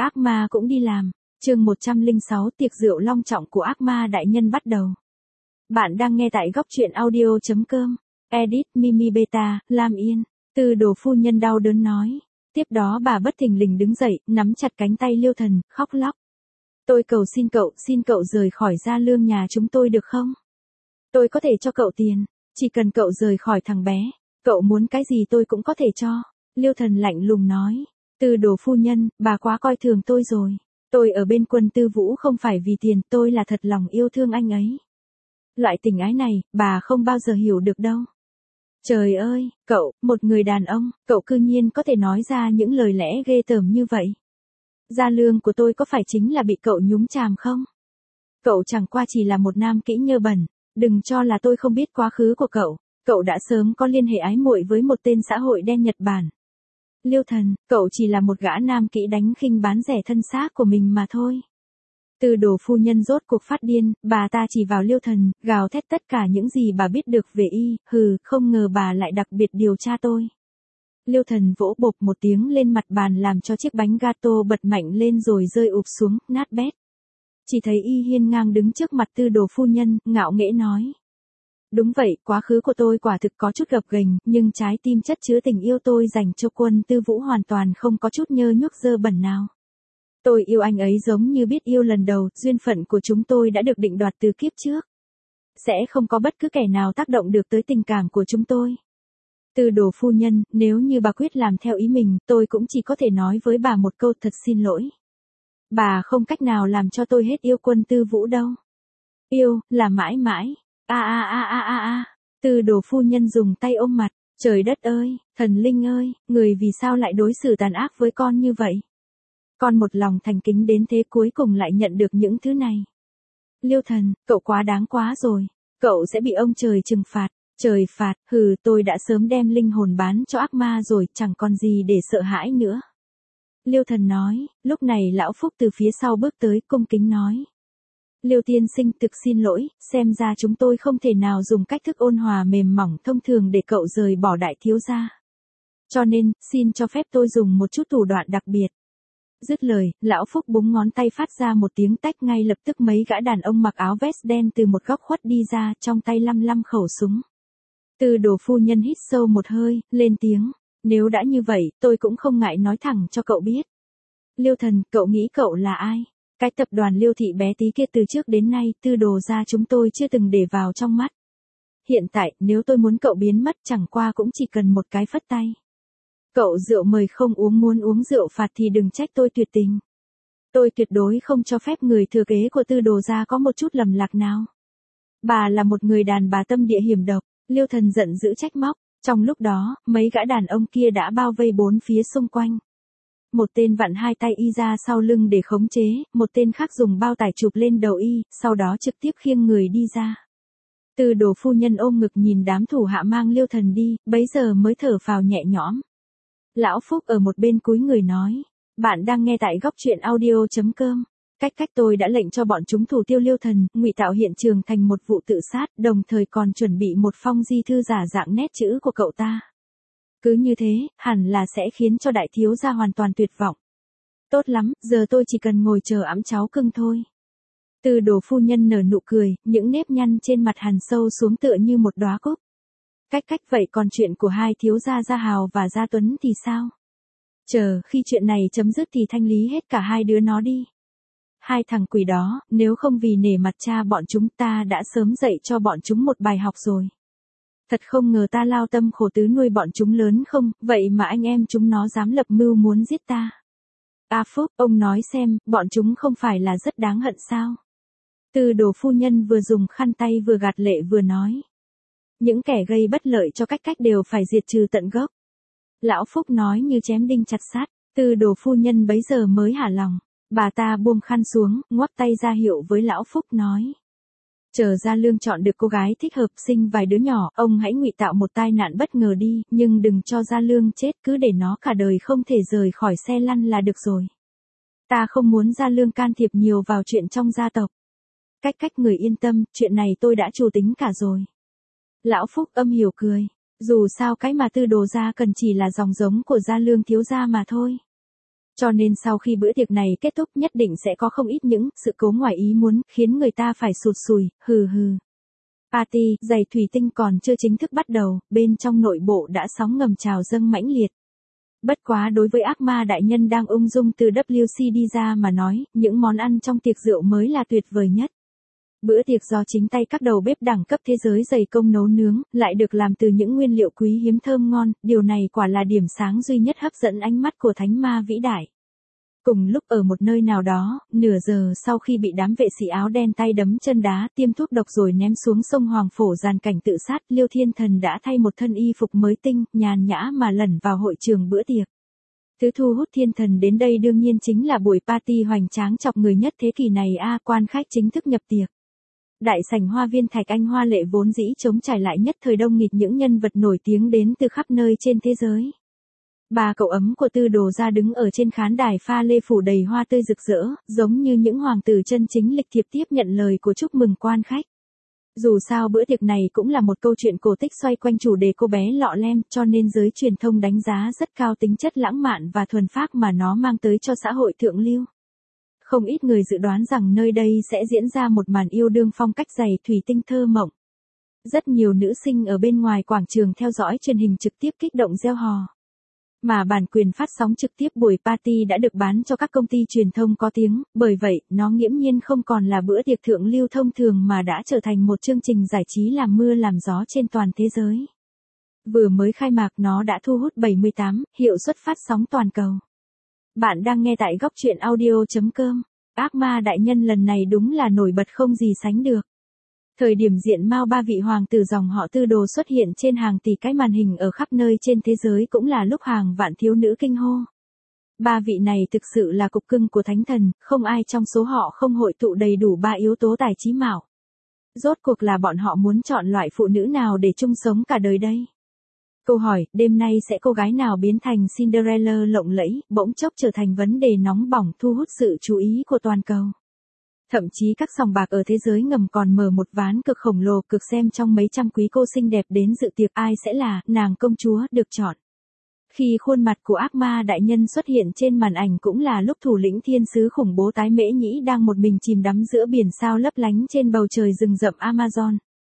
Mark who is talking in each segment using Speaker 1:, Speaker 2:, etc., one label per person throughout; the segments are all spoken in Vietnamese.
Speaker 1: Ác ma cũng đi làm. Chương 106 tiệc rượu long trọng của ác ma đại nhân bắt đầu. Bạn đang nghe tại góc truyện audio.com. Edit Mimi Beta, Lam Yên. Tư đồ phu nhân đau đớn nói. Tiếp đó bà bất thình lình đứng dậy, nắm chặt cánh tay Liêu Thần, khóc lóc. Tôi cầu xin cậu rời khỏi Gia Lương nhà chúng tôi được không? Tôi có thể cho cậu tiền, chỉ cần cậu rời khỏi thằng bé. Cậu muốn cái gì tôi cũng có thể cho. Liêu Thần lạnh lùng nói. Tư đồ phu nhân, bà quá coi thường tôi rồi. Tôi ở bên Quân Tư Vũ không phải vì tiền, tôi là thật lòng yêu thương anh ấy. Loại tình ái này, bà không bao giờ hiểu được đâu. Trời ơi, cậu, một người đàn ông, cậu cư nhiên có thể nói ra những lời lẽ ghê tởm như vậy. Gia Lương của tôi có phải chính là bị cậu nhúng chàm không? Cậu chẳng qua chỉ là một nam kỹ nhơ bẩn, đừng cho là tôi không biết quá khứ của cậu. Cậu đã sớm có liên hệ ái muội với một tên xã hội đen Nhật Bản. Liêu Thần, cậu chỉ là một gã nam kỹ đánh khinh bán rẻ thân xác của mình mà thôi. Tư đồ phu nhân rốt cuộc phát điên, bà ta chỉ vào Liêu Thần, gào thét tất cả những gì bà biết được về y, không ngờ bà lại đặc biệt điều tra tôi. Liêu Thần vỗ bộp một tiếng lên mặt bàn làm cho chiếc bánh gato bật mạnh lên rồi rơi ụp xuống, nát bét. Chỉ thấy y hiên ngang đứng trước mặt tư đồ phu nhân, ngạo nghễ nói. Đúng vậy, quá khứ của tôi quả thực có chút gập ghềnh, nhưng trái tim chất chứa tình yêu tôi dành cho Quân Tư Vũ hoàn toàn không có chút nhơ nhuốc dơ bẩn nào. Tôi yêu anh ấy giống như biết yêu lần đầu, duyên phận của chúng tôi đã được định đoạt từ kiếp trước. Sẽ không có bất cứ kẻ nào tác động được tới tình cảm của chúng tôi. Tư đồ phu nhân, nếu như bà quyết làm theo ý mình, tôi cũng chỉ có thể nói với bà một câu thật xin lỗi. Bà không cách nào làm cho tôi hết yêu Quân Tư Vũ đâu. Yêu, là mãi mãi. Tư đồ phu nhân dùng tay ôm mặt. Trời đất ơi, thần linh ơi, người vì sao lại đối xử tàn ác với con như vậy? Con một lòng thành kính đến thế cuối cùng lại nhận được những thứ này. Liêu Thần, cậu quá đáng quá rồi. Cậu sẽ bị ông trời trừng phạt. Trời phạt, tôi đã sớm đem linh hồn bán cho ác ma rồi, chẳng còn gì để sợ hãi nữa. Liêu Thần nói, lúc này lão Phúc từ phía sau bước tới, cung kính nói. Liêu tiên sinh thực xin lỗi, xem ra chúng tôi không thể nào dùng cách thức ôn hòa mềm mỏng thông thường để cậu rời bỏ đại thiếu gia. Cho nên, xin cho phép tôi dùng một chút thủ đoạn đặc biệt. Dứt lời, lão Phúc búng ngón tay phát ra một tiếng tách, ngay lập tức mấy gã đàn ông mặc áo vest đen từ một góc khuất đi ra, trong tay lăm khẩu súng. Tư đồ phu nhân hít sâu một hơi, lên tiếng. Nếu đã như vậy, tôi cũng không ngại nói thẳng cho cậu biết. Liêu Thần, cậu nghĩ cậu là ai? Cái tập đoàn Liêu thị bé tí kia từ trước đến nay, tư đồ ra chúng tôi chưa từng để vào trong mắt. Hiện tại, nếu tôi muốn cậu biến mất chẳng qua cũng chỉ cần một cái phất tay. Cậu rượu mời không uống, muốn uống rượu phạt thì đừng trách tôi tuyệt tình. Tôi tuyệt đối không cho phép người thừa kế của tư đồ ra có một chút lầm lạc nào. Bà là một người đàn bà tâm địa hiểm độc. Liêu Thần giận dữ trách móc. Trong lúc đó, mấy gã đàn ông kia đã bao vây bốn phía xung quanh. Một tên vặn hai tay y ra sau lưng để khống chế, một tên khác dùng bao tải chụp lên đầu y, sau đó trực tiếp khiêng người đi ra. Tư đồ phu nhân ôm ngực nhìn đám thủ hạ mang Liêu Thần đi, bấy giờ mới thở phào nhẹ nhõm. Lão Phúc ở một bên cúi người nói, bạn đang nghe tại góc truyện audio.com. Cách tôi đã lệnh cho bọn chúng thủ tiêu Liêu Thần, ngụy tạo hiện trường thành một vụ tự sát, đồng thời còn chuẩn bị một phong di thư giả dạng nét chữ của cậu ta. Cứ như thế, hẳn là sẽ khiến cho đại thiếu gia hoàn toàn tuyệt vọng. Tốt lắm, giờ tôi chỉ cần ngồi chờ ẵm cháu cưng thôi. Tư đồ phu nhân nở nụ cười, những nếp nhăn trên mặt hằn sâu xuống tựa như một đóa cúc. Cách vậy còn chuyện của hai thiếu gia Gia Hào và Gia Tuấn thì sao? Chờ, khi chuyện này chấm dứt thì thanh lý hết cả hai đứa nó đi. Hai thằng quỷ đó, nếu không vì nể mặt cha bọn chúng ta đã sớm dạy cho bọn chúng một bài học rồi. Thật không ngờ ta lao tâm khổ tứ nuôi bọn chúng lớn không, vậy mà anh em chúng nó dám lập mưu muốn giết ta. Phúc, ông nói xem, bọn chúng không phải là rất đáng hận sao? Tư đồ phu nhân vừa dùng khăn tay vừa gạt lệ vừa nói. Những kẻ gây bất lợi cho cách đều phải diệt trừ tận gốc. Lão Phúc nói như chém đinh chặt sắt, tư đồ phu nhân bấy giờ mới hả lòng. Bà ta buông khăn xuống, ngoắc tay ra hiệu với lão Phúc nói. Chờ Gia Lương chọn được cô gái thích hợp sinh vài đứa nhỏ, ông hãy ngụy tạo một tai nạn bất ngờ đi, nhưng đừng cho Gia Lương chết, cứ để nó cả đời không thể rời khỏi xe lăn là được rồi. Ta không muốn Gia Lương can thiệp nhiều vào chuyện trong gia tộc. Cách người yên tâm, chuyện này tôi đã chủ tính cả rồi. Lão Phúc âm hiểu cười, dù sao cái mà tư đồ gia cần chỉ là dòng giống của Gia Lương thiếu gia mà thôi. Cho nên sau khi bữa tiệc này kết thúc nhất định sẽ có không ít những sự cố ngoài ý muốn khiến người ta phải sụt sùi, hừ hừ. Party, giày thủy tinh còn chưa chính thức bắt đầu, bên trong nội bộ đã sóng ngầm trào dâng mãnh liệt. Bất quá đối với ác ma đại nhân đang ung dung từ WC đi ra mà nói, những món ăn trong tiệc rượu mới là tuyệt vời nhất. Bữa tiệc do chính tay các đầu bếp đẳng cấp thế giới dày công nấu nướng, lại được làm từ những nguyên liệu quý hiếm thơm ngon, điều này quả là điểm sáng duy nhất hấp dẫn ánh mắt của thánh ma vĩ đại. Cùng lúc ở một nơi nào đó, nửa giờ sau khi bị đám vệ sĩ áo đen tay đấm chân đá, tiêm thuốc độc rồi ném xuống sông Hoàng Phổ dàn cảnh tự sát, Liêu Thiên Thần đã thay một thân y phục mới tinh, nhàn nhã mà lẩn vào hội trường bữa tiệc. Thứ thu hút Thiên Thần đến đây đương nhiên chính là buổi party hoành tráng chọc người nhất thế kỷ này quan khách chính thức nhập tiệc. Đại sảnh hoa viên Thạch Anh hoa lệ vốn dĩ trống trải lại nhất thời đông nghịt những nhân vật nổi tiếng đến từ khắp nơi trên thế giới. Ba cậu ấm của Tư Đồ gia đứng ở trên khán đài pha lê phủ đầy hoa tươi rực rỡ, giống như những hoàng tử chân chính lịch thiệp tiếp nhận lời của chúc mừng quan khách. Dù sao bữa tiệc này cũng là một câu chuyện cổ tích xoay quanh chủ đề cô bé lọ lem, cho nên giới truyền thông đánh giá rất cao tính chất lãng mạn và thuần phác mà nó mang tới cho xã hội thượng lưu. Không ít người dự đoán rằng nơi đây sẽ diễn ra một màn yêu đương phong cách giày thủy tinh thơ mộng. Rất nhiều nữ sinh ở bên ngoài quảng trường theo dõi truyền hình trực tiếp kích động reo hò. Mà bản quyền phát sóng trực tiếp buổi party đã được bán cho các công ty truyền thông có tiếng, bởi vậy, nó nghiễm nhiên không còn là bữa tiệc thượng lưu thông thường mà đã trở thành một chương trình giải trí làm mưa làm gió trên toàn thế giới. Vừa mới khai mạc nó đã thu hút 78 hiệu suất phát sóng toàn cầu. Bạn đang nghe tại góc truyện audio.com. Ác ma đại nhân lần này đúng là nổi bật không gì sánh được. Thời điểm diện mao ba vị hoàng tử dòng họ Tư Đồ xuất hiện trên hàng tỷ cái màn hình ở khắp nơi trên thế giới cũng là lúc hàng vạn thiếu nữ kinh hô. Ba vị này thực sự là cục cưng của thánh thần, không ai trong số họ không hội tụ đầy đủ ba yếu tố tài trí mạo. Rốt cuộc là bọn họ muốn chọn loại phụ nữ nào để chung sống cả đời đây? Câu hỏi, đêm nay sẽ cô gái nào biến thành Cinderella lộng lẫy, bỗng chốc trở thành vấn đề nóng bỏng thu hút sự chú ý của toàn cầu. Thậm chí các sòng bạc ở thế giới ngầm còn mở một ván cực khổng lồ cực xem trong mấy trăm quý cô xinh đẹp đến dự tiệc ai sẽ là nàng công chúa được chọn. Khi khuôn mặt của ác ma đại nhân xuất hiện trên màn ảnh cũng là lúc thủ lĩnh thiên sứ khủng bố tái mễ nhĩ đang một mình chìm đắm giữa biển sao lấp lánh trên bầu trời rừng rậm Amazon.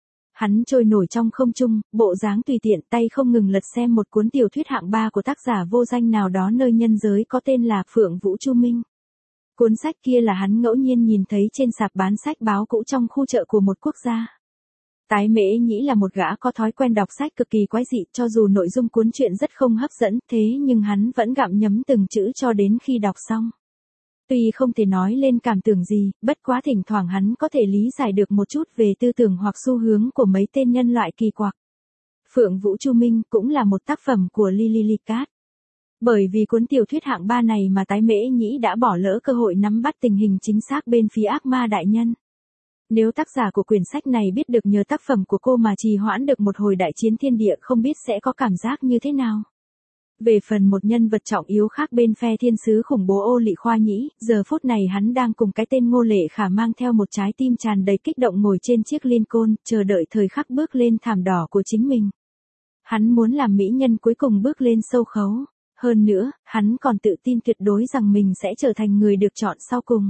Speaker 1: Hắn trôi nổi trong không trung, bộ dáng tùy tiện tay không ngừng lật xem một cuốn tiểu thuyết hạng 3 của tác giả vô danh nào đó nơi nhân giới có tên là Phượng Vũ Chu Minh. Cuốn sách kia là hắn ngẫu nhiên nhìn thấy trên sạp bán sách báo cũ trong khu chợ của một quốc gia. Tái Mễ Nhĩ là một gã có thói quen đọc sách cực kỳ quái dị, cho dù nội dung cuốn truyện rất không hấp dẫn, thế nhưng hắn vẫn gặm nhấm từng chữ cho đến khi đọc xong. Tuy không thể nói lên cảm tưởng gì, bất quá thỉnh thoảng hắn có thể lý giải được một chút về tư tưởng hoặc xu hướng của mấy tên nhân loại kỳ quặc. Phượng Vũ Chu Minh cũng là một tác phẩm của Lily Cat. Bởi vì cuốn tiểu thuyết hạng 3 này mà Tái Mễ Nhĩ đã bỏ lỡ cơ hội nắm bắt tình hình chính xác bên phía ác ma đại nhân. Nếu tác giả của quyển sách này biết được nhờ tác phẩm của cô mà trì hoãn được một hồi đại chiến thiên địa không biết sẽ có cảm giác như thế nào. Về phần một nhân vật trọng yếu khác bên phe thiên sứ khủng bố Ô Lị Khoa Nhĩ, giờ phút này hắn đang cùng cái tên Ngô Lệ Khả mang theo một trái tim tràn đầy kích động ngồi trên chiếc Lincoln, chờ đợi thời khắc bước lên thảm đỏ của chính mình. Hắn muốn làm mỹ nhân cuối cùng bước lên sâu khấu. Hơn nữa, hắn còn tự tin tuyệt đối rằng mình sẽ trở thành người được chọn sau cùng.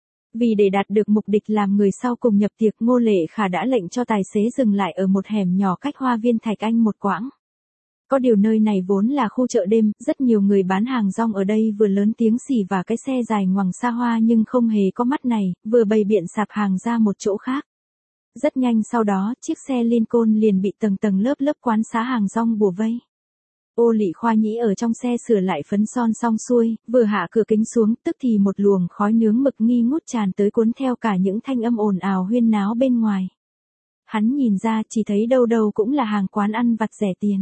Speaker 1: Vì để đạt được mục đích làm người sau cùng nhập tiệc, Ngô Lệ Khả đã lệnh cho tài xế dừng lại ở một hẻm nhỏ cách hoa viên Thạch Anh một quãng. Có điều nơi này vốn là khu chợ đêm, rất nhiều người bán hàng rong ở đây vừa lớn tiếng xỉ vả cái xe dài ngoằng xa hoa nhưng không hề có mắt này, vừa bày biện sạp hàng ra một chỗ khác. Rất nhanh sau đó, chiếc xe Lincoln liền bị tầng tầng lớp lớp quán xá hàng rong bủa vây. Ô Lị Khoa Nhĩ ở trong xe sửa lại phấn son xong xuôi, vừa hạ cửa kính xuống, tức thì một luồng khói nướng mực nghi ngút tràn tới cuốn theo cả những thanh âm ồn ào huyên náo bên ngoài. Hắn nhìn ra chỉ thấy đâu đâu cũng là hàng quán ăn vặt rẻ tiền.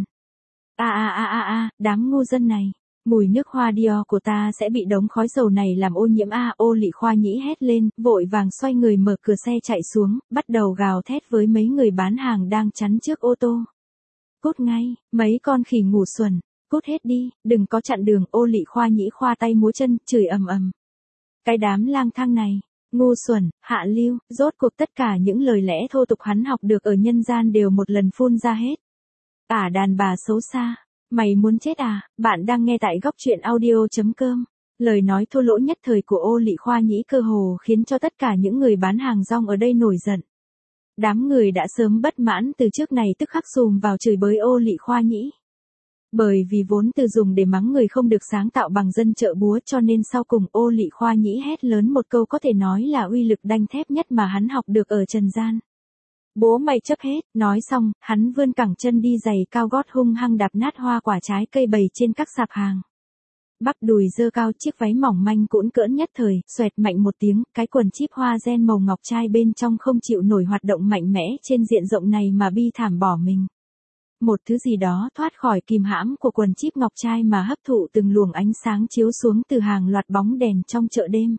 Speaker 1: Đám ngu dân này, mùi nước hoa Dior của ta sẽ bị đống khói dầu này làm ô nhiễm Ô Lị Khoa Nhĩ hét lên, vội vàng xoay người mở cửa xe chạy xuống, bắt đầu gào thét với mấy người bán hàng đang chắn trước ô tô. Cút ngay, mấy con khỉ ngủ xuẩn, cút hết đi, đừng có chặn đường. Ô Lị Khoa Nhĩ khoa tay múa chân, chửi ầm ầm. Cái đám lang thang này, ngu xuẩn, hạ lưu, rốt cuộc tất cả những lời lẽ thô tục hắn học được ở nhân gian đều một lần phun ra hết. Đàn bà xấu xa, mày muốn chết à? Bạn đang nghe tại góc truyện audio.com. Lời nói thô lỗ nhất thời của Ô Lị Khoa Nhĩ cơ hồ khiến cho tất cả những người bán hàng rong ở đây nổi giận. Đám người đã sớm bất mãn từ trước này tức khắc xùm vào chửi bới Ô Lị Khoa Nhĩ. Bởi vì vốn từ dùng để mắng người không được sáng tạo bằng dân chợ búa cho nên sau cùng Ô Lị Khoa Nhĩ hét lớn một câu có thể nói là uy lực đanh thép nhất mà hắn học được ở trần gian. Bố mày chấp hết, nói xong, hắn vươn cẳng chân đi giày cao gót hung hăng đạp nát hoa quả trái cây bày trên các sạp hàng. Bắp đùi dơ cao chiếc váy mỏng manh cũn cỡn nhất thời, xoẹt mạnh một tiếng, cái quần chíp hoa ren màu ngọc trai bên trong không chịu nổi hoạt động mạnh mẽ trên diện rộng này mà bi thảm bỏ mình. Một thứ gì đó thoát khỏi kìm hãm của quần chíp ngọc trai mà hấp thụ từng luồng ánh sáng chiếu xuống từ hàng loạt bóng đèn trong chợ đêm.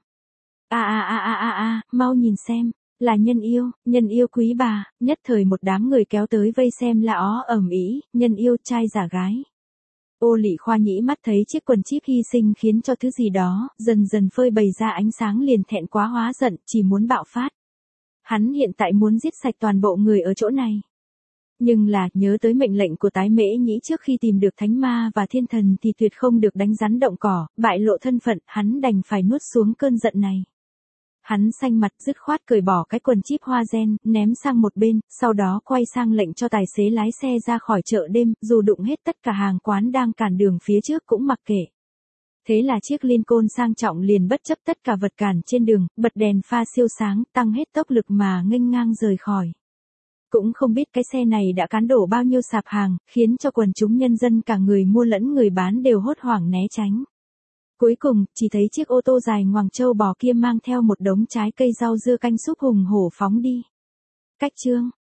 Speaker 1: Mau nhìn xem, là nhân yêu quý bà, nhất thời một đám người kéo tới vây xem là ó ầm ĩ, nhân yêu trai giả gái. Ô Lị Khoa Nhĩ mắt thấy chiếc quần chíp hy sinh khiến cho thứ gì đó, dần dần phơi bày ra ánh sáng liền thẹn quá hóa giận, chỉ muốn bạo phát. Hắn hiện tại muốn giết sạch toàn bộ người ở chỗ này. Nhưng là, nhớ tới mệnh lệnh của Tái Mễ Nhĩ trước khi tìm được thánh ma và thiên thần thì tuyệt không được đánh rắn động cỏ, bại lộ thân phận, hắn đành phải nuốt xuống cơn giận này. Hắn xanh mặt dứt khoát cởi bỏ cái quần chíp hoa ren, ném sang một bên, sau đó quay sang lệnh cho tài xế lái xe ra khỏi chợ đêm, dù đụng hết tất cả hàng quán đang cản đường phía trước cũng mặc kệ. Thế là chiếc Lincoln sang trọng liền bất chấp tất cả vật cản trên đường, bật đèn pha siêu sáng, tăng hết tốc lực mà nghênh ngang rời khỏi. Cũng không biết cái xe này đã cán đổ bao nhiêu sạp hàng, khiến cho quần chúng nhân dân cả người mua lẫn người bán đều hốt hoảng né tránh. Cuối cùng, chỉ thấy chiếc ô tô dài ngoằng trâu bò kia mang theo một đống trái cây rau dưa canh súp hùng hổ phóng đi. Cách chương